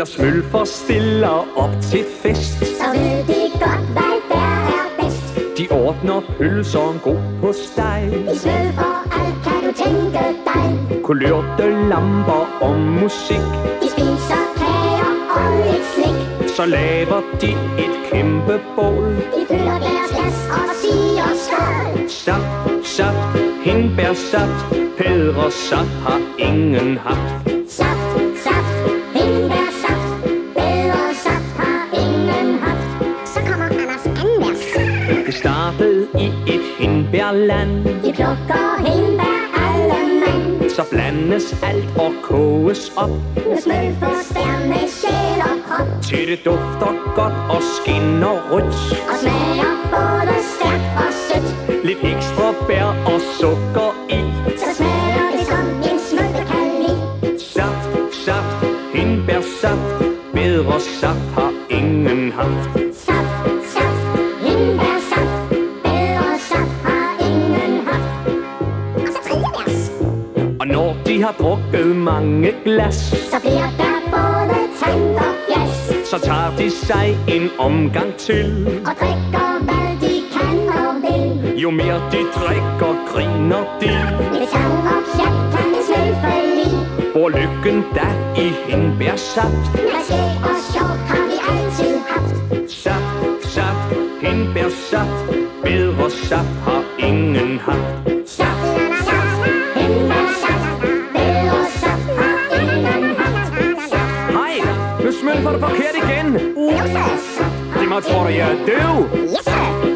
Når smølfer stiller op til fest, så ved de godt, hvad der er bedst. De ordner pølser og en god på steg. De smølfer alt, kan du tænke dig. Kulørte lamper og musik. De spiser kager og lidt slik. Så laver de et kæmpe bål. De fylder deres glas og siger skål. Saft, saft, hindbærsaft. Bedre saft har ingen haft. Saft, saft, hindbærsaft. Bedre saft har ingen haft. Så kommer Anders anden vers. Det startede i et hindbærland. De plukker hindbær alle mand. Så blandes alt og koges op. Nu smølfes der med sjæl og krop. Til det dufter godt og skinner rødt. Og smager både stærkt og sødt. Lidt ekstra bær og sukker i. Så smager det som en smølfe kan lide. Saft, saft, hindbærsaft. Bedre saft har ingen haft. Saft, saft, hindbærsaft. Bedre saft har ingen haft. Og så tredje vers. Og når de har drukket mange glas, Så bliver der både tand og fjas. så tager de sig en omgang til. Og drikker hvad de kan og vil. Jo mere de drikker, griner de. Lidt sang og pjat kan en smølfe lide. Hvor lykken da i hindbærsaft. Med skæg og sjov har vi altid haft. Saft, saft, hindbærsaft. Bedre saft har ingen haft. Saft, saft, hindbærsaft. Bedre saft har ingen haft. Saft, Hej, nu smølfer du forkert igen. no sir. Det må tro, jeg er døv. Yes sir.